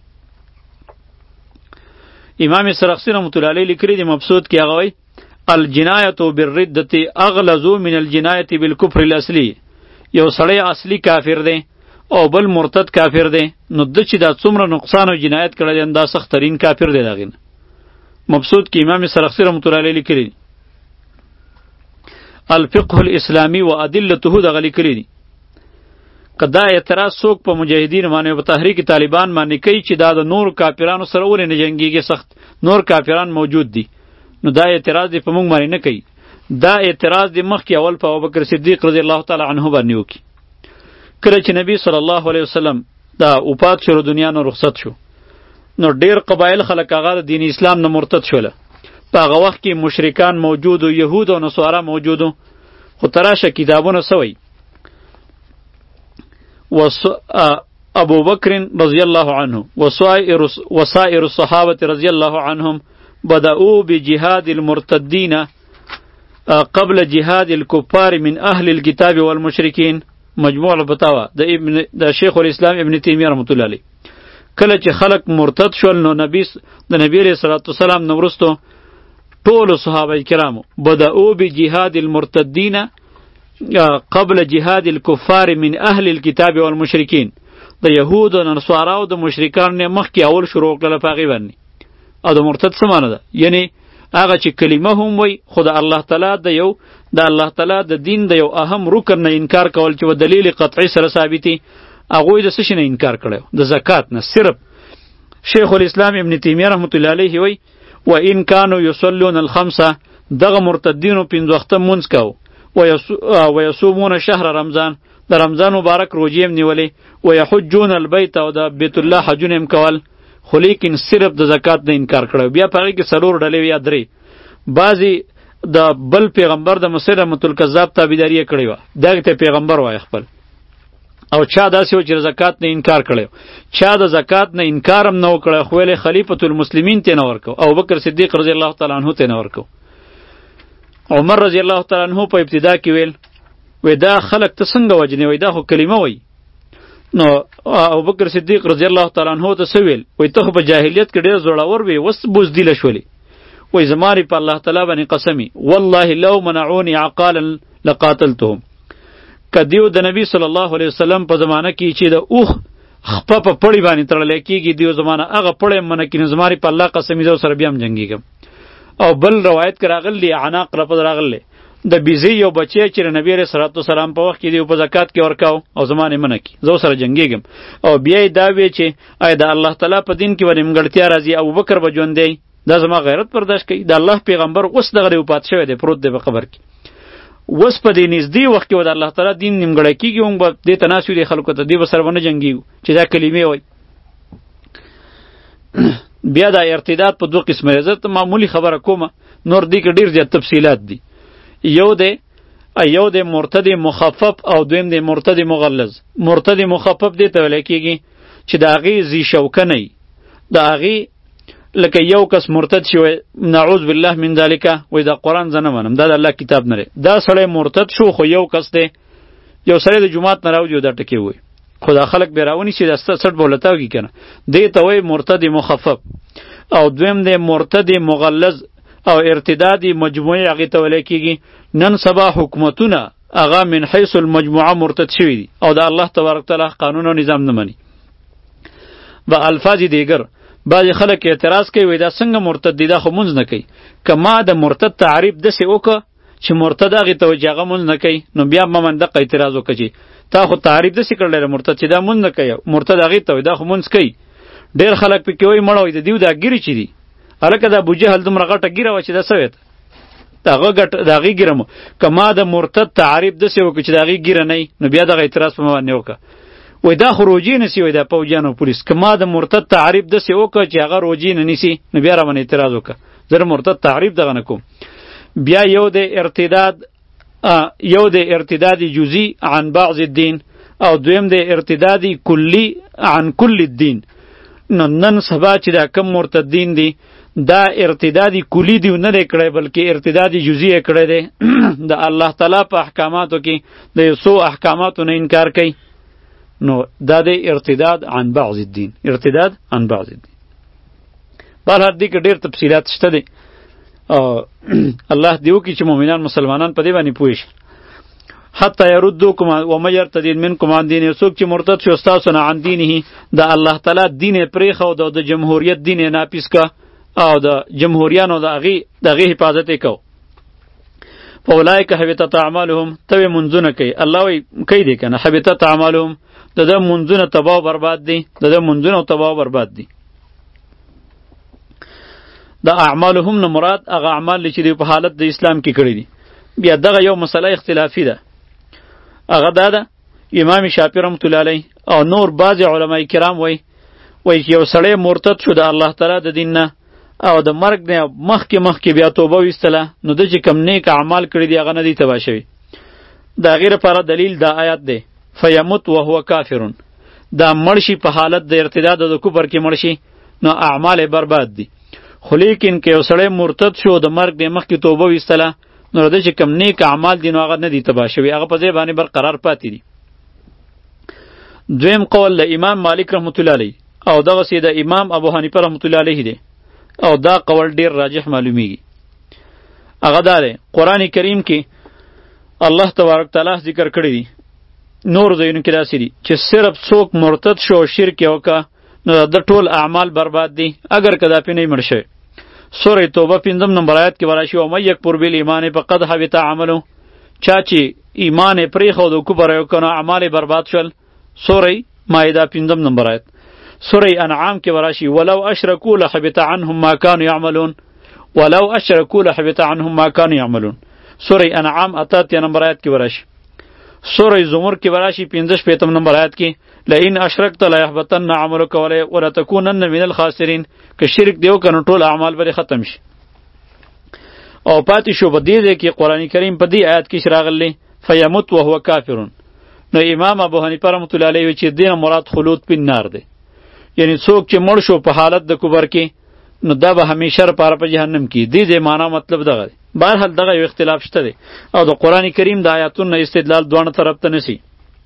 امام سرخسی رحمت الله علیه لیکلی دی مبسوط کې هغه وایي الجنایة بالردة اغلظ من الجنایة بالکفر الاصلی. یو سړی اصلی کافر دی او بل مرتد کافر دی نو د چې دا څومره نقصان او جنایت کړی دی دا سخترین کافر دی دغې نه. مبسوط کې امام سرخسی رحمت الله علیه لیکلی دی. الفقه الاسلامی و ادلته دغه لیکلی دی. که دا اعتراض څوک په مجاهدین باندې په تحریک طالبان باندې کوي چې دا د نور کافرانو سره ولې نه جنګیږي سخت نور کافران موجود دي نو دا اعتراض دی په موږ باندې نه کوي. دا اعتراض دی مخکې اول په ابوبکر صدیق رضی الله تعالی عنه باندې وکړي. کله چې نبی صلی الله علیه وسلم دا وفات شو دنیا نه رخصت شو نو ډیر قبایل خلک هغه د دین اسلام نه مرتد شول. په هغه وخت کې مشرکان موجود او یهود او نصارا موجود خو تراشه کتابونه سوی ابو بکر رضی الله عنه وسائر الصحابة رضی الله عنهم بدأوا بجهاد المرتدین قبل جهاد الكفار من اهل الكتاب والمشرکین. مجموع الفتاوی د ابن د شیخ الاسلام ابن تیمیه رحمت الله علیه. کله چې خلق مرتد شول نو نبی د نبی علیہ الصلوۃ والسلام نو وروسته ټول صحابه کرامو بدأوا بجهاد المرتدین قبل جهاد الكفار من اهل الكتاب والمشرکین د یهود او نصاراو د مشرکان نه مخکې اول شروع کړل په هغې باندې. او د مرتد څه معنی ده؟ یعنی هغه چې کلمه هم وی خو د الله تعالی د یو د الله تعالی د دین د یو اهم رکن نه انکار کول چې و دلیل قطعی سره ثابتي، هغوی د څه شي نه انکار کړی؟ د زکات نه. صرف شیخ الاسلام ابن تیمیه رحمت الله علیه وی و ان کانوا یصلون الخمسه، دغه مرتدینو پنځه وخته مونځ کاو، و یصومون شهر رمضان، د رمضان مبارک روجې هم نیولې، و یحجون البیت، او د بیت الله حجونه هم کول، خو لیکن صرف د زکات نه انکار کړی. بیا په هغې کې څلور ډلې یا درې، بعضې د بل پیغمبر د مسیلمة الکذاب تابعداري یې کړې وه، دغې ته پیغمبر وایه خپل. او چا داسې و چې د زکات نه انکار کړی، چا د زکات نه انکار هم نه و کړی، خو ویلې خلیفة المسلمین ته نه ورکو، ابوبکر صدیق رضی الله تعالی عنه ته نه ورکو. عمر رضی الله تعالی عنه په ابتدا کې ویل وی دا خلق ته څنګه وجنې، وی دا خو کلمه وی. نو ابوبکر صدیق رضی الله تعالی عنه ته څه ویل؟ وی ته خو په جاهلیت کې ډېر زړور وی، اوس بزدله شولې. وی زما په الله تعالی باندې قسمی، والله لو منعوني عقالا لقاتلتهم. کدیو د نبی صلی الله علیه وسلم په زمانه کې چې د اوخ خپه په پړی باندې تړلی کېږي، دیو زمانه هغه پړی منه کړي، نو زما په الله قسمی زه سره بیا هم جنګېږم. او بل روایت کې راغلی عناق رپد راغلی د بیزی یو بچی چې نبی علیه صلوات والسلام په وخت کې دی په زکات کې ورکاو او زمانه منه کی زو سره جنگیږم. او بیا دا وی چې آی د الله تعالی په دین کې ونیم ګړتیا راځي، ابوبکر به ژوند دی، دا زما غیرت برداشت کوي. د الله پیغمبر اوس دغه دی پات شوی دی، پروت دی په قبر کې. اوس په دې نږدې وخت کې و د الله تعالی دین نیمګړی کېږي، موږ به دې ته ناست یو دی خلکو ته دې به سره ونه جنګېږو چې دا کلمې وایي. بیا دا ارتداد په دوه قسمه دی. زه ته معمولی خبره کومه، نور دې کې ډېر زیات تفصیلات دي. یو دی یو دی مرتد مخفف او دویم دی مرتد مغلظ. مرتد مخفف دی ته ویل کېږي چې د هغې ذی شوکه نه وي، د هغې لکه یو کس مرتد شي وی نعوذ بالله من ذالک، وی دا قرآن زه نه منم، دا د الله کتاب نه دی. دا سړی مرتد شو، خو یو کس دی، یو سړی د جومات نه راوځي دا ټکې وایي، خو دا خلک بیا راونیسي دا سته سټ به ولتاوږي که نه، دې ته وایي مرتد مخفف. او دویم دی مرتد مغلظ او ارتدادی مجموعی هغې ته ویلی کېږي. نن سبا حکومتونه هغه من حیث المجموعه مرتد شوي دي او د الله تبارک تعالی قانون او نظام نه مني. به الفاظ دیگر بعضې خلک اعتراض کوي، وایي دا څنګه مرتد دی، دا خو مونځ نه کوي. که ما د مرتد تعریف داسې وکړه چې مرتد هغې ته وایي چې هغه مونځ نه کوي، نو بیا ما من دقه اعتراض وکړه چې تا خو تعریف داسې کړلی دی مرتد چې دا مونځ نه کوي، مرتد هغې ته وایي دا خو مونځ کوي. ډېر خلک پکې وایي مړه وایي د دیو دا ګیرې چې دي، هلکه دا ابوجهل دومره غټه ګیره وه چې دا څه ویې ته د هغه ګټه د هغې ګیره مو که ما د مرتد تعریف داسې وکړو چې د هغې ګیره نه وي، نو بیا دغه اعتراض په ما باندې وکړه. وایي دا خو روجې نیسي، وایي دا پوجیان او پولیس، که ما د مرتد تعریف داسې وکړه چې هغه روجې نه نیسي، نو بیا راباندې اعتراض وکړه. زه د مرتد تعریف دغه نه کوم. بیا یو د ارتداد یو د ارتداد جزئی عن بعض الدین او دویم د ارتداد کلی عن کل الدین. نو نن سبا چې دا کم مرتدین دي دا ارتدادی کلی دی نه دی کړی، بلکې ارتدادی جزئی یې کړی دی. د الله تعالی په احکاماتو کې د یو څو احکاماتو نه انکار کوي، نو دا دی ارتداد عن بعض الدین، ارتداد عن بعض الدین. بهرحال دې کې ډېر تفصیلات شته دی. الله دې وکړي چې مؤمنان مسلمانان په دې باندې پوه شي. حتی یردوکم ومن یرتد منکم عن دینه، څوک چې مرتد شو ستاسو نه عن دینه، د الله تعالی دین یې پرېښود او د جمهوریت دین یې ناپیس که او د جمهوریانو د هغې د هغې حفاظت یې کو. فاولئک حبطت اعمالهم، ته وایې منځونه کوي، الله وایي کوي دی که نه، حبطت اعمالهم، د ده منځونه تباه و برباد دي، د ده منځونه تباه و برباد دي. د اعمالهم نه مراد هغه اعمال چې دوی په حالت د اسلام کې کړي دي. بیا دغه یو مسله اختلافي ده، هغه دا ده امام شافعي رحمت الله علیه او نور بعضې علما کرام وایي وایي چې یو سړی مرتد شو د الله تعالی د دین نه او د مرګ نه مخکې مخکې بیا توبه ویستله، نو ده چې کم نیک اعمال کړي دي هغه نه دي تباه شوي. د هغې لپاره دلیل دا آیات دی فیمت وهو کافرون، دا مړ شي په حالت د ارتداد او د کفر کې مړ شي، نو اعمال یې برباد دي. خو لیکن که یو سړی مرتد شو د مرګ نه مخکې توبه ویستله، نو ده چې کم نیک اعمال دي نو هغه نه دي تباه شوي، هغه په ځای باندې برقرار پاتې دي. دویم قول د امام مالک رحمت الله علیه او دغسې د امام ابو حنیفه رحمت الله علیه دی، او دا قول ډیر راجح معلومیږي. هغه دا دی قرآن کریم کې الله تبارک تعالی ذکر کړی دی نور ځایونو کې داسې دي چې صرف څوک مرتد شو او شرک یې وکړه نو د ټول اعمال برباد دي اگر که دا پې نه مړ شوی. سورې توبه پنځم نمبر آیات کې به راشي ومن یکفر بالایمان فقد حبط عمله، چا چې ایمان یې پرېښود او کفر یې وکړ نو اعمال یې برباد شول. سورې مائده پنځم نمبر آیت. سورې انعام کې به راشي ولو اشرکوا لحبط عنهم ما كانوا يعملون، ولو اشرکوا لحبط عنهم ما كانوا يعملون. سورې انعام اته اتیا نمبر آیت کې به راشي. سورې زمر کې به راشي پنځه شپېتم نمبر آیت کې لئن اشرکت لیحبطن عملک ولتکونن من الخاسرین، که شرک دی وکړه نو ټول اعمال به ختم شي. او پاتې شو په دې ځای کې قرآن کریم په دې آیت کې راغلی فیموت وهو کافرون. نو امام ابو حنیفه رحمۃ اللہ علیه چې دین مراد خلود په نار دی، یعنی څوک چې مړ شو په حالت د کفر کې نو دا به همیشه لپاره په جهنم کې دی. دې معنا مطلب دغه دی. بهرحال دغه یو اختلاف شته دی او د قرآن کریم د آیاتونو استدلال دوه طرف ته نسی.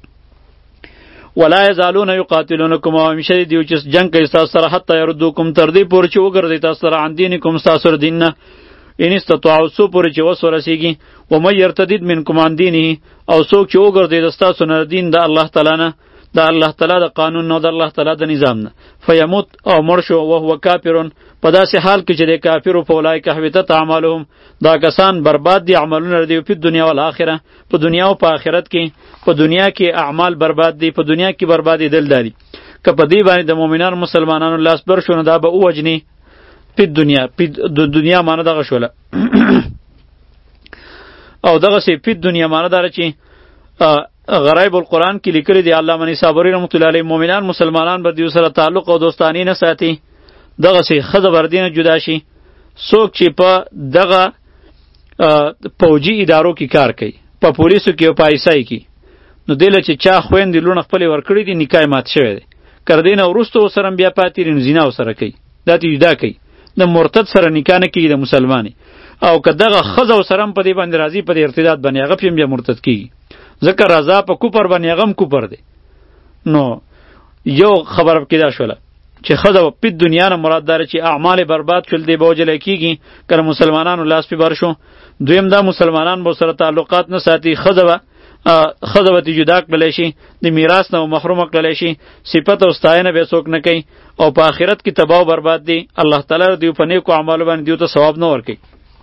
ولا یزالون یقاتلونکم، او همیشه دی چې جنگ کوي تاسو سره حتی یردوکم تر دې پورې چې وګرځي تاسو سره عن دینکم تاسو دین نه ان استطاعوا سو پورې چې وسو رسیږي. ومن یرتد منکم عن دینه، او څوک چې وګرځي تاسو نه دین د الله تعالی نه، د الله تعالی د قانون نه، د الله تعالی د نظام نه، فیموت او مړ شو وهو کافرون، په داسې حال کې چې د کافرو په اولئک حبطت اعمالهم، دا کسان برباد دي عملونه دی په دنیا او آخرت، په دنیا او په آخرت کې. په دنیا کې اعمال برباد دي، په دنیا کې بربادي دل داري. که په دې باندې د مؤمنانو مسلمانانو لاس بر شو نو دا به اوجني په دنیا په دنیا معنی دغه شوله او دغه سي په دنیا معنی دار چې غرایب القرآن کې لیکلي دی علامه نصابوری رحمت الله علیه مؤمنان مسلمانان بر دیو سره تعلق او دوستانی نه ساتي، دغه سي خزه بردینه جدا شي. څوک چې په دغه پوجي ادارو کې کار کوي، په پولیسو کې او په ایسای کې، نو دله چې چا خويندې لونه خپل ورکړي دي نکای مات شوی دی، کردینه ورستو سره بیا پاتې رین زینا سره کوي، دا تی جدا کوي. د مرتد سره نکاح نه کوي د مسلمانې، او که دغه خزه سره په دې باندې راضي په دې ارتداد باندې هغه پم بیا مرتد کیږي، ځکه رضا په کوپر باندې هغه هم کوپر دی. نو یو خبر کې دا شوله چې خزه په دنیا نه مراد دار چې اعمال برباد شول دی بوجل کیږي کله مسلمانانو لاس په بر شو. دویم دا مسلمانان به سره تعلقات نه ساتي، خزه خزه به جدا کړل شي، د میراث نه محروم کړل شي، صفت او ستاینه به څوک نه کوي، او په آخرت کې تباہ او برباد دي. الله تعالی دیو په نیکو اعمالو باندې دیو ته ثواب نه ورکوي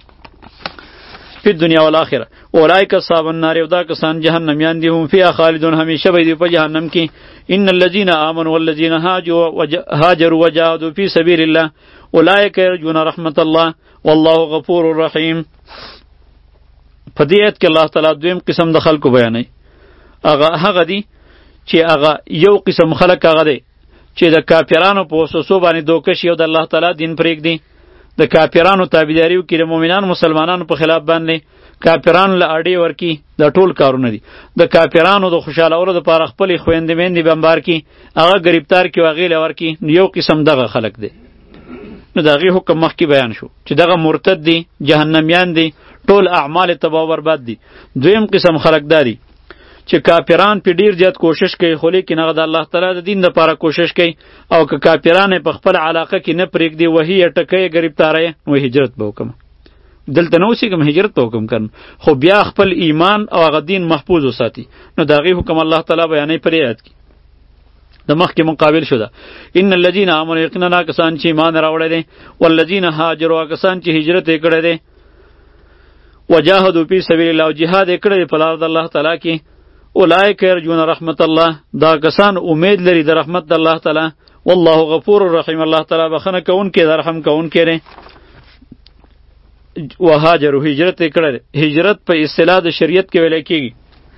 په دنیا او آخرت. اولئک اصحاب النار، یو دا کسان جهنميان دي، هم فیها خالدون، همیشه به دی په جهنم کې. ان الذين آمنوا والذين هاجروا وجاهدوا في سبيل الله اولئک يرجون رحمت الله والله غفور رحیم. په دې آیت کې الله تعالی دویم قسم د خلکو بیانوي، هغه هغه دي چې هغه یو قسم خلک هغه دی چې د کافرانو په وسوسو باندې دوکه شي او د الله تعالی دین پرېږدي، د کافرانو تابعداري وکړي، د مؤمنانو مسلمانانو په خلاف باندې کافرانو له اډې ورکي. دا ټول کارونه دي د کافرانو د خوشحالولو دپاره خپلې خویندې میندې بمبار کړي، هغه ګریبتار کړي او هغې له ورکړي. یو قسم دغه خلک دی. نو د هغې حکم مخکې بیان شو چې دغه مرتد دي، جهنمیان دي، ټول اعمال تباہ و برباد دي. دویم قسم خلق داري چې کافران په ډیر زیات کوشش کوي خو لیکن هغه د الله تعالی د دین لپاره کوشش کوي، او که کافران په خپل علاقه کې نه پرېږدي وهي ټکې گرفتارای نو هجرت به وکم، دلته نو سي کوم هجرت به وکم کړم، خو بیا خپل ایمان او هغه دین محفوظ وساتي. نو دا غي حکم الله تعالی بیانې پرې آیات کې د مخ کې مقابل شو ده. ان الذين امنوا یقینا کسان چې ایمان راوړل دي، والذین هاجروا کسان چې هجرت یې کړی دی، وجاهدوا فی سبیل الله، جهاد یې کړی په لار د الله تعالی کې، اولئک یرجون رحمت الله، دا کسان امید لري د رحمت د الله تعالی. والله غفور رحیم، الله تعالی بخنه کوونکی دی، رحم کوونکی دی. وهاجروا هجرت یې کړی، هجرت په اصطلاح د شریعت کې ویل کېږي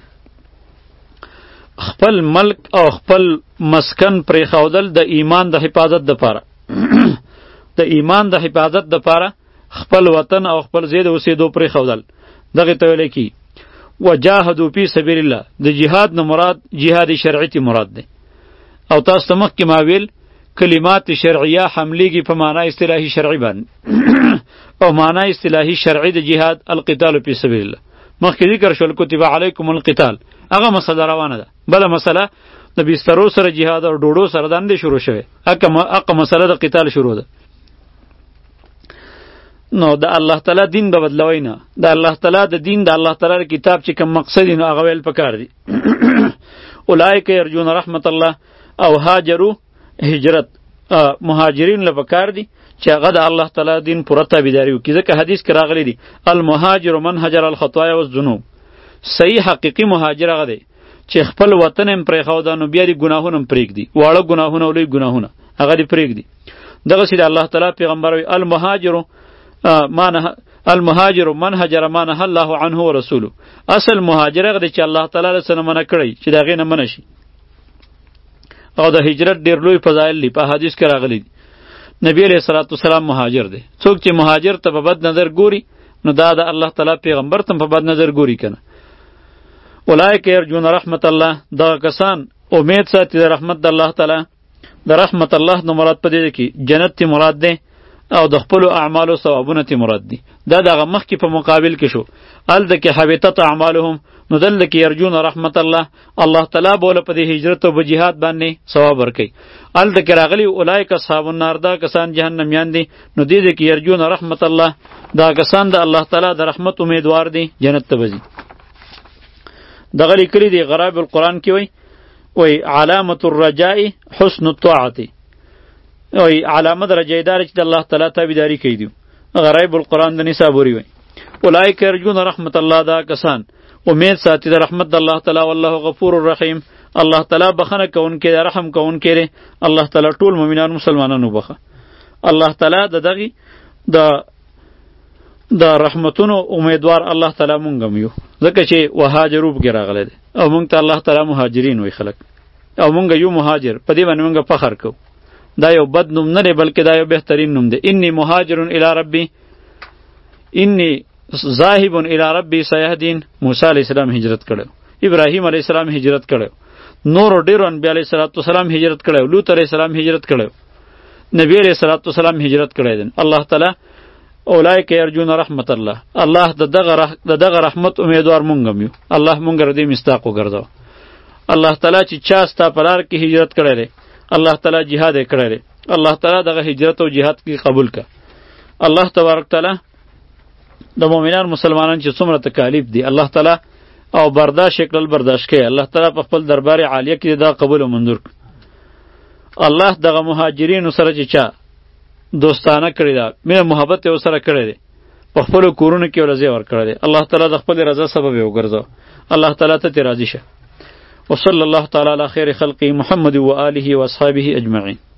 خپل ملک او خپل مسکن پرېښودل د ایمان د حفاظت دپاره د ایمان د حفاظت دپاره خپل وطن او خپل ځای د اوسېدو پرېښودل، دغې ته ویلی کېږي. وجاهدوا فی سبیل الله، د جهاد نه مراد جهاد شرعي تی مراد دی. او تاسو ته مخکې ما ویل کلمات شرعیه حملیږي په معنا اصطلاحي شرعي باندې او معنا اصطلاحي شرعي د جهاد القتال فی سبیل الله. مخکې ذکر شول کتب علیکم القتال، هغه مسله روانه ده. بله مسله د بسترو سره جهاد او ډوډو سره دندې شروع شوې، هغه مسله د قتال شروع ده. نو د الله تعالی دین به بدلوي نه. د الله تعالی د دین د الله تعالی کتاب چې کوم مقصد نو هغه ویل پکار دي. اولئک یرجون رحمت الله او هاجروا هجرت مهاجرین له پکار دي چې هغه د الله تعالی دین پوره تابعداري وکړي. ځکه حدیث کې راغلی دی المهاجر من هجر الخطايا والذنوب. صحیح حقیقی مهاجر هغه دی چې خپل وطن هم پرېښود نو بیا دې ګناهونه هم پرېږدي، واړه ګناهونه او لوی ګناهونه هغه دې پرېږدي. دغسې د الله تعالی پیغمبر وایي المهاجر ما نه المهاجر من هجر ما نهى الله عنه ورسوله. اصل مهاجر هغه دی چې الله تعالی له څه نه منع کړی چې د هغې نه منع شي. او د هجرت ډېر لوی فضایل دي، په حدیث کې راغلی دي. نبی علیه الصلاة والسلام مهاجر دی. څوک چې مهاجر ته په بد نظر ګوري نو دا د الله تعالی پیغمبر ته په بد نظر ګوري کنه. اولئک یرجون رحمت الله، دغه کسان امید ساتي د رحمت د الله تعالی. د رحمت الله نو مراد په دې کې جنت تی مراد دی او د خپل اعمالو ثوابونه تی مراد دي. دا دغه مخکې په مقابل کې شو. الته کې حبطت اعمالهم، نو دلته کې یرجون رحمت الله، الله تعالی بوله په دې هجرت او جهاد باندې ثواب ورکړي. الته کې راغلی اولئک اصحاب النار، دا کسان جهنميان دي. نو دې کې یرجون رحمت الله، دا کسان د الله تعالی د رحمت امیدوار دي، جنت ته وځي. دغه لیکلي دی غرائب القرآن کې وای وای علامت الرجاء حسن الطاعه، وای علامت رجای دار چې د الله تعالی تابعداري کوي دی. غرائب القرآن د نصابوري وای اولئک یرجون رحمت الله، دا کسان امید ساتي د رحمت د الله تعالی. والله غفور الرحیم، الله تعالی بخنه کوونکی دی، رحم کوونکی دی. الله تعالی ټول مؤمنان مسلمانانو بخه. الله تعالی د دغه د د رحمتونو امیدوار الله تعالی مونږ هم یو، ځکه چې وهاجرو بګی راغلی دی او مونږ ته الله تعالی مهاجرین وی خلک، او مونږ یو مهاجر، په دې باندې مونږ فخر کوو. دا یو بد نوم نه دی بلکې دا یو بهترین نوم دی. انی مهاجر الی ربی انی ذاهب الی ربی سیهدین. موسی علیہ السلام هجرت کړو، ابراهیم علیہ السلام هجرت کړو، نور ډیرو انبیاء علیہ السلام هجرت کړو، لوط علیہ السلام هجرت کړو، نبی علیہ السلام هجرت کړی دی. الله تعالی اولئک یرجون رحمت الله، الله د دغه د دغه رحمت امیدوار مونږ هم یو. الله مونږ ردی مستاق وګرځاو. الله تعالی چې چا ستا په لار کې هجرت کړی دی، الله تعالی جهاد یې کړی دی، الله تعالی دغه هجرت او جهاد کې قبول کړه. الله تبارک تعالی د مؤمنان مسلمانان چې څومره تکالیف دي الله تعالی او برداشت کړل برداشت کوي. الله تعالی په خپل دربار عالیه کې دا قبول او منظور کړ. الله دغه مهاجرینو سره چې چا دوستانه کړی دا، مینه محبت یې ورسره کړی دی، په خپلو کورونو کې ورځې ورکړی دی. الله تعالی د خپل رضا سبب یې وګرځاو. الله تعالی ته تې راضي شه. وصلی الله تعالی علی خیر خلقه محمد و آله و اصحابه اجمعین.